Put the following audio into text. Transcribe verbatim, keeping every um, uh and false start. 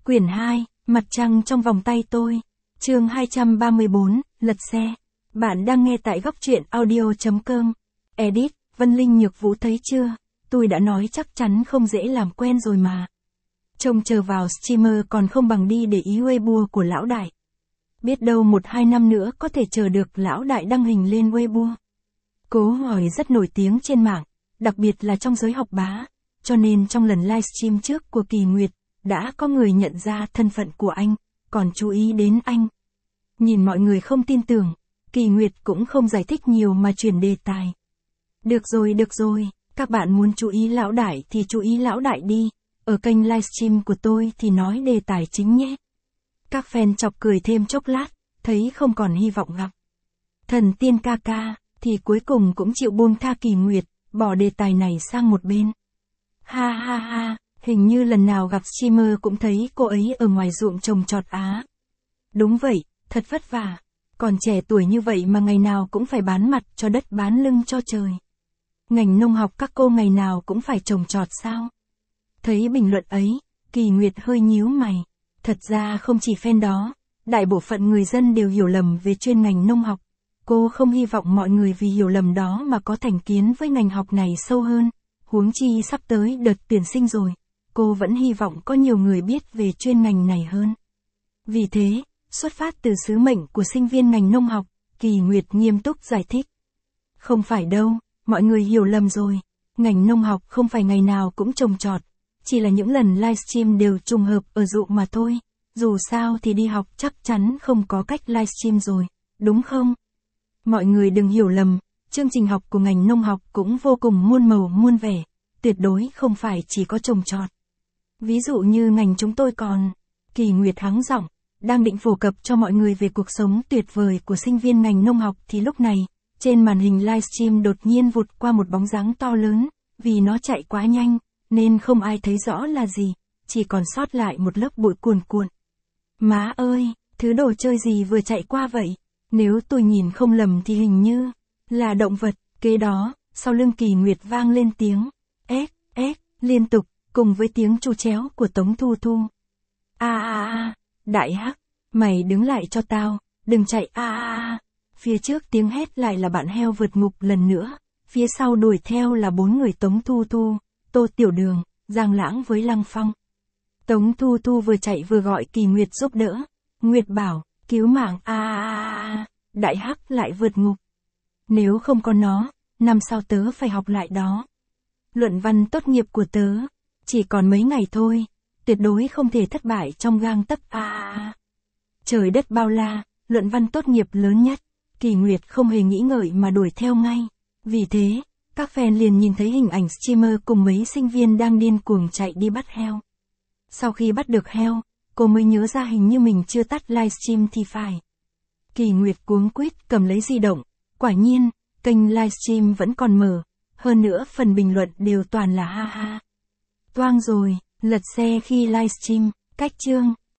Quyển hai, Mặt trăng trong vòng tay tôi. Chương hai trăm ba mươi bốn, lật xe. Bạn đang nghe tại góc truyện audio chấm com. Edit, Vân Linh Nhược Vũ thấy chưa? Tôi đã nói chắc chắn không dễ làm quen rồi mà. Trông chờ vào streamer còn không bằng đi để ý Weibo của lão đại. Biết đâu một hai năm nữa có thể chờ được lão đại đăng hình lên Weibo. Cố hỏi rất nổi tiếng trên mạng, đặc biệt là trong giới học bá, cho nên trong lần livestream trước của Kỳ Nguyệt, đã có người nhận ra thân phận của anh, còn chú ý đến anh. Nhìn mọi người không tin tưởng, Kỳ Nguyệt cũng không giải thích nhiều mà chuyển đề tài. Được rồi được rồi, các bạn muốn chú ý lão đại thì chú ý lão đại đi, ở kênh livestream của tôi thì nói đề tài chính nhé. Các fan chọc cười thêm chốc lát, thấy không còn hy vọng gặp Thần tiên ca ca, thì cuối cùng cũng chịu buông tha Kỳ Nguyệt, bỏ đề tài này sang một bên. Ha ha ha, hình như lần nào gặp streamer cũng thấy cô ấy ở ngoài ruộng trồng trọt á. Đúng vậy, thật vất vả, còn trẻ tuổi như vậy mà ngày nào cũng phải bán mặt cho đất bán lưng cho trời. Ngành nông học các cô ngày nào cũng phải trồng trọt sao? Thấy bình luận ấy, Kỳ Nguyệt hơi nhíu mày. Thật ra không chỉ fan đó, đại bộ phận người dân đều hiểu lầm về chuyên ngành nông học. Cô không hy vọng mọi người vì hiểu lầm đó mà có thành kiến với ngành học này sâu hơn. Huống chi sắp tới đợt tuyển sinh rồi, cô vẫn hy vọng có nhiều người biết về chuyên ngành này hơn. Vì thế, xuất phát từ sứ mệnh của sinh viên ngành nông học, Kỳ Nguyệt nghiêm túc giải thích. Không phải đâu, mọi người hiểu lầm rồi. Ngành nông học không phải ngày nào cũng trồng trọt, chỉ là những lần livestream đều trùng hợp ở ruộng mà thôi. Dù sao thì đi học chắc chắn không có cách livestream rồi, đúng không? Mọi người đừng hiểu lầm, chương trình học của ngành nông học cũng vô cùng muôn màu muôn vẻ, tuyệt đối không phải chỉ có trồng trọt. Ví dụ như ngành chúng tôi còn, Kỳ Nguyệt hắng giọng, đang định phổ cập cho mọi người về cuộc sống tuyệt vời của sinh viên ngành nông học thì lúc này, trên màn hình livestream đột nhiên vụt qua một bóng dáng to lớn, vì nó chạy quá nhanh, nên không ai thấy rõ là gì, chỉ còn sót lại một lớp bụi cuồn cuộn. Má ơi, thứ đồ chơi gì vừa chạy qua vậy? Nếu tôi nhìn không lầm thì hình như là động vật. Kế đó, sau lưng Kỳ Nguyệt vang lên tiếng ếch, ếch, liên tục, cùng với tiếng tru chéo của Tống Thu Thu. A a a, đại hắc, mày đứng lại cho tao, đừng chạy a a a. Phía trước tiếng hét lại là bạn heo vượt ngục lần nữa, phía sau đuổi theo là bốn người Tống Thu Thu, Tô Tiểu Đường, Giang Lãng với Lăng Phong. Tống Thu Thu vừa chạy vừa gọi Kỳ Nguyệt giúp đỡ. Nguyệt bảo, cứu mạng a a a, đại hắc lại vượt ngục. Nếu không có nó, năm sau tớ phải học lại đó. Luận văn tốt nghiệp của tớ, chỉ còn mấy ngày thôi, tuyệt đối không thể thất bại trong gang tấc a a a. Trời đất bao la, luận văn tốt nghiệp lớn nhất, Kỳ Nguyệt không hề nghĩ ngợi mà đuổi theo ngay. Vì thế, các fan liền nhìn thấy hình ảnh streamer cùng mấy sinh viên đang điên cuồng chạy đi bắt heo. Sau khi bắt được heo, cô mới nhớ ra hình như mình chưa tắt livestream thì phải. Kỳ Nguyệt cuống quýt cầm lấy di động, quả nhiên, kênh livestream vẫn còn mở, hơn nữa phần bình luận đều toàn là ha ha. Toang rồi, lật xe khi livestream, cách chương.